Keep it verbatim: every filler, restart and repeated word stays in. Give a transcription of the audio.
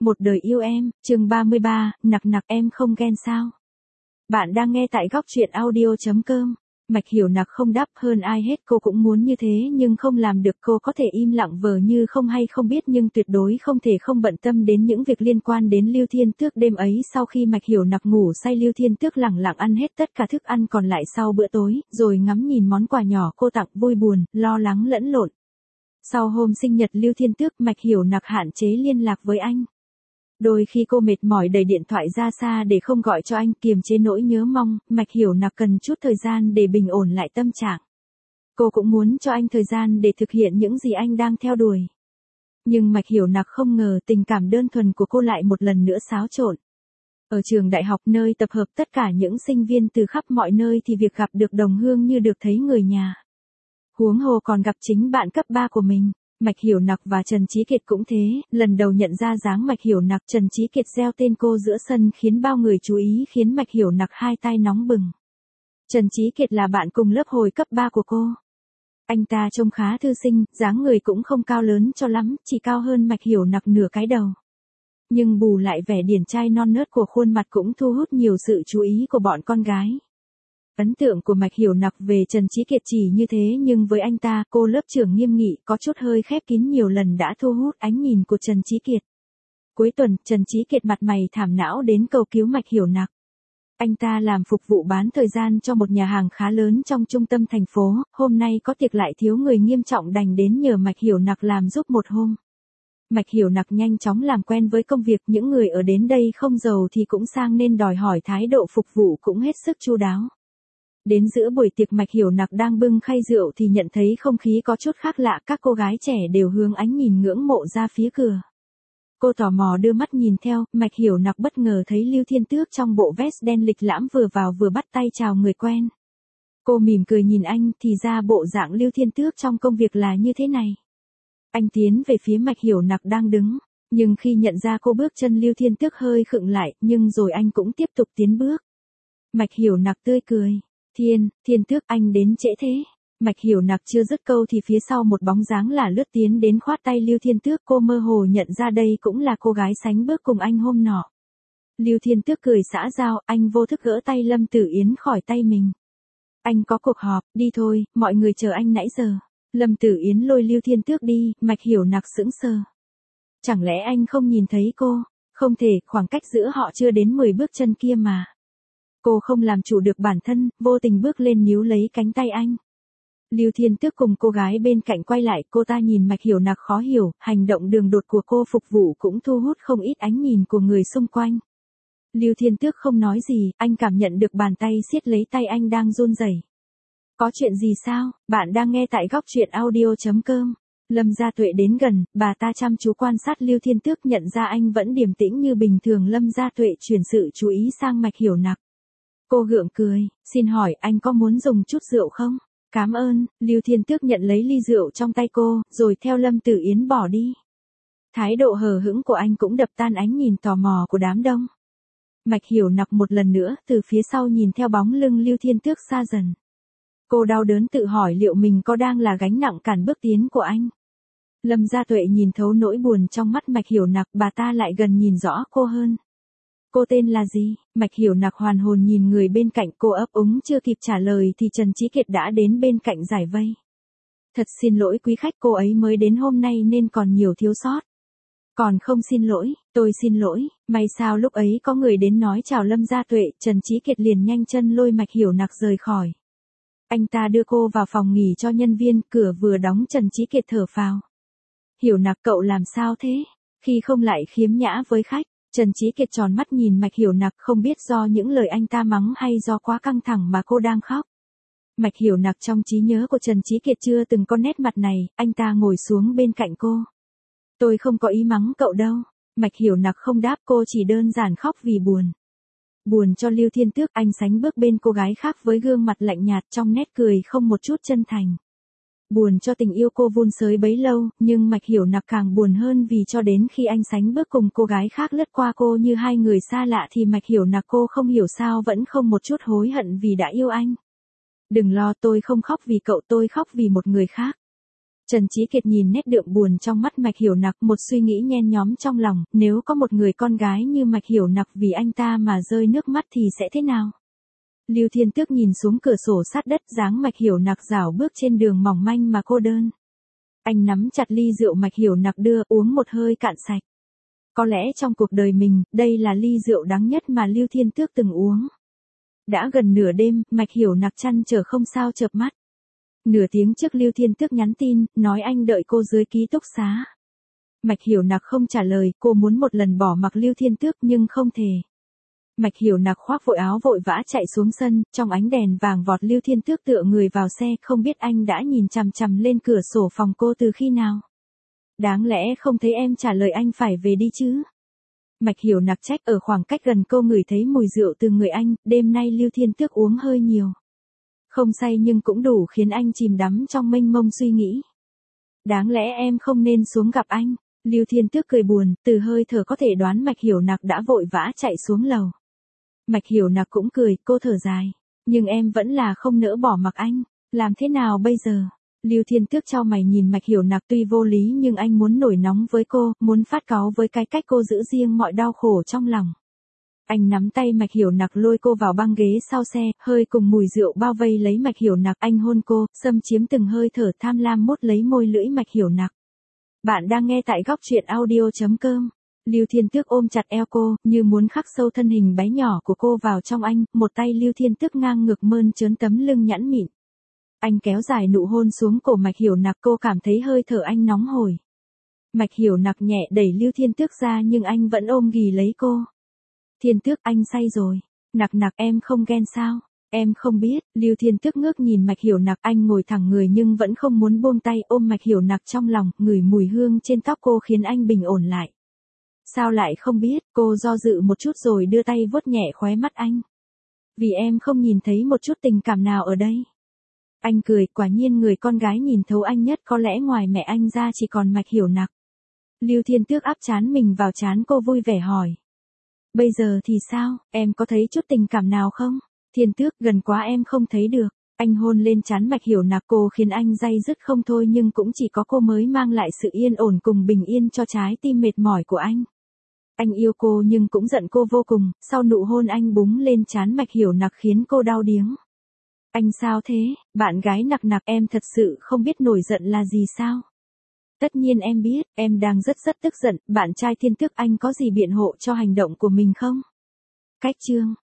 Một đời yêu em, chương ba mươi ba, nặc nặc em không ghen sao? Bạn đang nghe tại góc truyện audio.com. Mạch Hiểu Nặc không đáp, hơn ai hết cô cũng muốn như thế nhưng không làm được. Cô có thể im lặng vờ như không hay không biết nhưng tuyệt đối không thể không bận tâm đến những việc liên quan đến Lưu Thiên Tước. Đêm ấy sau khi Mạch Hiểu Nặc ngủ say, Lưu Thiên Tước lẳng lặng ăn hết tất cả thức ăn còn lại sau bữa tối, rồi ngắm nhìn món quà nhỏ cô tặng, vui buồn, lo lắng lẫn lộn. Sau hôm sinh nhật Lưu Thiên Tước, Mạch Hiểu Nặc hạn chế liên lạc với anh. Đôi khi cô mệt mỏi đẩy điện thoại ra xa để không gọi cho anh, kiềm chế nỗi nhớ mong. Mạch Hiểu Nặc cần chút thời gian để bình ổn lại tâm trạng. Cô cũng muốn cho anh thời gian để thực hiện những gì anh đang theo đuổi. Nhưng Mạch Hiểu Nặc không ngờ tình cảm đơn thuần của cô lại một lần nữa xáo trộn. Ở trường đại học, nơi tập hợp tất cả những sinh viên từ khắp mọi nơi, thì việc gặp được đồng hương như được thấy người nhà. Huống hồ còn gặp chính bạn cấp ba của mình. Mạch Hiểu Nặc và Trần Chí Kiệt cũng thế, lần đầu nhận ra dáng Mạch Hiểu Nặc, Trần Chí Kiệt reo tên cô giữa sân khiến bao người chú ý, khiến Mạch Hiểu Nặc hai tay nóng bừng. Trần Chí Kiệt là bạn cùng lớp hồi cấp ba của cô. Anh ta trông khá thư sinh, dáng người cũng không cao lớn cho lắm, chỉ cao hơn Mạch Hiểu Nặc nửa cái đầu. Nhưng bù lại vẻ điển trai non nớt của khuôn mặt cũng thu hút nhiều sự chú ý của bọn con gái. Ấn tượng của Mạch Hiểu Nặc về Trần Chí Kiệt chỉ như thế, nhưng với anh ta, cô lớp trưởng nghiêm nghị, có chút hơi khép kín, nhiều lần đã thu hút ánh nhìn của Trần Chí Kiệt. Cuối tuần, Trần Chí Kiệt mặt mày thảm não đến cầu cứu Mạch Hiểu Nặc. Anh ta làm phục vụ bán thời gian cho một nhà hàng khá lớn trong trung tâm thành phố, hôm nay có tiệc lại thiếu người nghiêm trọng đành đến nhờ Mạch Hiểu Nặc làm giúp một hôm. Mạch Hiểu Nặc nhanh chóng làm quen với công việc, những người ở đến đây không giàu thì cũng sang nên đòi hỏi thái độ phục vụ cũng hết sức chu đáo. Đến giữa buổi tiệc, Mạch Hiểu Nặc đang bưng khay rượu thì nhận thấy không khí có chút khác lạ, các cô gái trẻ đều hướng ánh nhìn ngưỡng mộ ra phía cửa. Cô tò mò đưa mắt nhìn theo, Mạch Hiểu Nặc bất ngờ thấy Lưu Thiên Tước trong bộ vest đen lịch lãm vừa vào vừa bắt tay chào người quen. Cô mỉm cười nhìn anh, thì ra bộ dạng Lưu Thiên Tước trong công việc là như thế này. Anh tiến về phía Mạch Hiểu Nặc đang đứng, nhưng khi nhận ra cô, bước chân Lưu Thiên Tước hơi khựng lại, nhưng rồi anh cũng tiếp tục tiến bước. Mạch Hiểu Nặc tươi cười. Thiên, Thiên Tước, anh đến trễ thế. Mạch Hiểu Nặc chưa dứt câu thì phía sau một bóng dáng lả lướt tiến đến khoát tay Lưu Thiên Tước, cô mơ hồ nhận ra đây cũng là cô gái sánh bước cùng anh hôm nọ. Lưu Thiên Tước cười xã giao, anh vô thức gỡ tay Lâm Tử Yến khỏi tay mình. Anh có cuộc họp, đi thôi, mọi người chờ anh nãy giờ. Lâm Tử Yến lôi Lưu Thiên Tước đi, Mạch Hiểu Nặc sững sờ. Chẳng lẽ anh không nhìn thấy cô? Không thể, khoảng cách giữa họ chưa đến mười bước chân kia mà. Cô không làm chủ được bản thân, vô tình bước lên níu lấy cánh tay anh. Lưu Thiên Tước cùng cô gái bên cạnh quay lại, cô ta nhìn Mạch Hiểu Nặc khó hiểu, hành động đường đột của cô phục vụ cũng thu hút không ít ánh nhìn của người xung quanh. Lưu Thiên Tước không nói gì, anh cảm nhận được bàn tay siết lấy tay anh đang run rẩy. Có chuyện gì sao? Bạn đang nghe tại góc truyện audio.com. Lâm Gia Tuệ đến gần, bà ta chăm chú quan sát Lưu Thiên Tước, nhận ra anh vẫn điềm tĩnh như bình thường. Lâm Gia Tuệ chuyển sự chú ý sang Mạch Hiểu Nặc. Cô gượng cười, xin hỏi anh có muốn dùng chút rượu không? Cảm ơn. Lưu Thiên Tước nhận lấy ly rượu trong tay cô, rồi theo Lâm Tử Yến bỏ đi. Thái độ hờ hững của anh cũng đập tan ánh nhìn tò mò của đám đông. Mạch Hiểu Nặc một lần nữa từ phía sau nhìn theo bóng lưng Lưu Thiên Tước xa dần. Cô đau đớn tự hỏi liệu mình có đang là gánh nặng cản bước tiến của anh. Lâm Gia Tuệ nhìn thấu nỗi buồn trong mắt Mạch Hiểu Nặc, bà ta lại gần nhìn rõ cô hơn. Cô tên là gì? Mạch Hiểu Nặc hoàn hồn nhìn người bên cạnh, cô ấp úng chưa kịp trả lời thì Trần Chí Kiệt đã đến bên cạnh giải vây. Thật xin lỗi quý khách, cô ấy mới đến hôm nay nên còn nhiều thiếu sót. Còn không xin lỗi, tôi xin lỗi. May sao lúc ấy có người đến nói chào Lâm Gia Tuệ, Trần Chí Kiệt liền nhanh chân lôi Mạch Hiểu Nặc rời khỏi. Anh ta đưa cô vào phòng nghỉ cho nhân viên, cửa vừa đóng Trần Chí Kiệt thở phào. Hiểu Nặc, cậu làm sao thế? Khi không lại khiếm nhã với khách. Trần Chí Kiệt tròn mắt nhìn Mạch Hiểu Nặc, không biết do những lời anh ta mắng hay do quá căng thẳng mà cô đang khóc. Mạch Hiểu Nặc trong trí nhớ của Trần Chí Kiệt chưa từng có nét mặt này, anh ta ngồi xuống bên cạnh cô. Tôi không có ý mắng cậu đâu. Mạch Hiểu Nặc không đáp, cô chỉ đơn giản khóc vì buồn. Buồn cho Lưu Thiên Tước, anh sánh bước bên cô gái khác với gương mặt lạnh nhạt, trong nét cười không một chút chân thành. Buồn cho tình yêu cô vun sới bấy lâu, nhưng Mạch Hiểu Nặc càng buồn hơn vì cho đến khi anh sánh bước cùng cô gái khác lướt qua cô như hai người xa lạ thì Mạch Hiểu Nặc cô không hiểu sao vẫn không một chút hối hận vì đã yêu anh. Đừng lo, tôi không khóc vì cậu, tôi khóc vì một người khác. Trần Chí Kiệt nhìn nét đượm buồn trong mắt Mạch Hiểu Nặc, một suy nghĩ nhen nhóm trong lòng, nếu có một người con gái như Mạch Hiểu Nặc vì anh ta mà rơi nước mắt thì sẽ thế nào? Lưu Thiên Tước nhìn xuống cửa sổ sát đất, dáng Mạch Hiểu Nặc rảo bước trên đường mỏng manh mà cô đơn. Anh nắm chặt ly rượu Mạch Hiểu Nặc đưa, uống một hơi cạn sạch. Có lẽ trong cuộc đời mình, đây là ly rượu đắng nhất mà Lưu Thiên Tước từng uống. Đã gần nửa đêm, Mạch Hiểu Nặc trăn trở không sao chợp mắt. Nửa tiếng trước Lưu Thiên Tước nhắn tin, nói anh đợi cô dưới ký túc xá. Mạch Hiểu Nặc không trả lời, cô muốn một lần bỏ mặc Lưu Thiên Tước nhưng không thể. Mạch Hiểu Nặc khoác vội áo vội vã chạy xuống sân, trong ánh đèn vàng vọt Lưu Thiên Tước tựa người vào xe, không biết anh đã nhìn chằm chằm lên cửa sổ phòng cô từ khi nào. Đáng lẽ không thấy em trả lời anh phải về đi chứ. Mạch Hiểu Nặc trách, ở khoảng cách gần cô ngửi thấy mùi rượu từ người anh, đêm nay Lưu Thiên Tước uống hơi nhiều. Không say nhưng cũng đủ khiến anh chìm đắm trong mênh mông suy nghĩ. Đáng lẽ em không nên xuống gặp anh. Lưu Thiên Tước cười buồn, từ hơi thở có thể đoán Mạch Hiểu Nặc đã vội vã chạy xuống lầu. Mạch Hiểu Nặc cũng cười, cô thở dài. Nhưng em vẫn là không nỡ bỏ mặc anh. Làm thế nào bây giờ? Lưu Thiên Tước chau mày nhìn Mạch Hiểu Nặc, tuy vô lý nhưng anh muốn nổi nóng với cô, muốn phát cáu với cái cách cô giữ riêng mọi đau khổ trong lòng. Anh nắm tay Mạch Hiểu Nặc lôi cô vào băng ghế sau xe, hơi cùng mùi rượu bao vây lấy Mạch Hiểu Nặc, anh hôn cô, xâm chiếm từng hơi thở tham lam mốt lấy môi lưỡi Mạch Hiểu Nặc. Bạn đang nghe tại góc truyện audio chấm com. Lưu Thiên Tước ôm chặt eo cô, như muốn khắc sâu thân hình bé nhỏ của cô vào trong anh, một tay Lưu Thiên Tước ngang ngực mơn trớn tấm lưng nhẵn mịn. Anh kéo dài nụ hôn xuống cổ Mạch Hiểu Nặc, cô cảm thấy hơi thở anh nóng hổi. Mạch Hiểu Nặc nhẹ đẩy Lưu Thiên Tước ra nhưng anh vẫn ôm ghì lấy cô. Thiên Tước, anh say rồi. Nặc nặc, em không ghen sao? Em không biết. Lưu Thiên Tước ngước nhìn Mạch Hiểu Nặc, anh ngồi thẳng người nhưng vẫn không muốn buông tay, ôm Mạch Hiểu Nặc trong lòng, ngửi mùi hương trên tóc cô khiến anh bình ổn lại. Sao lại không biết? Cô do dự một chút rồi đưa tay vuốt nhẹ khóe mắt anh. Vì em không nhìn thấy một chút tình cảm nào ở đây. Anh cười, quả nhiên người con gái nhìn thấu anh nhất có lẽ ngoài mẹ anh ra chỉ còn Mạch Hiểu Nặc. Lưu Thiên Tước áp trán mình vào trán cô, vui vẻ hỏi. Bây giờ thì sao, em có thấy chút tình cảm nào không? Thiên Tước, gần quá em không thấy được. Anh hôn lên trán Mạch Hiểu Nặc, cô khiến anh day dứt không thôi nhưng cũng chỉ có cô mới mang lại sự yên ổn cùng bình yên cho trái tim mệt mỏi của anh. Anh yêu cô nhưng cũng giận cô vô cùng, sau nụ hôn anh búng lên trán Mạch Hiểu Nặc khiến cô đau điếng. Anh sao thế, bạn gái Nặc Nặc, em thật sự không biết nổi giận là gì sao? Tất nhiên em biết, em đang rất rất tức giận, bạn trai Thiên Tước anh có gì biện hộ cho hành động của mình không? Cách chương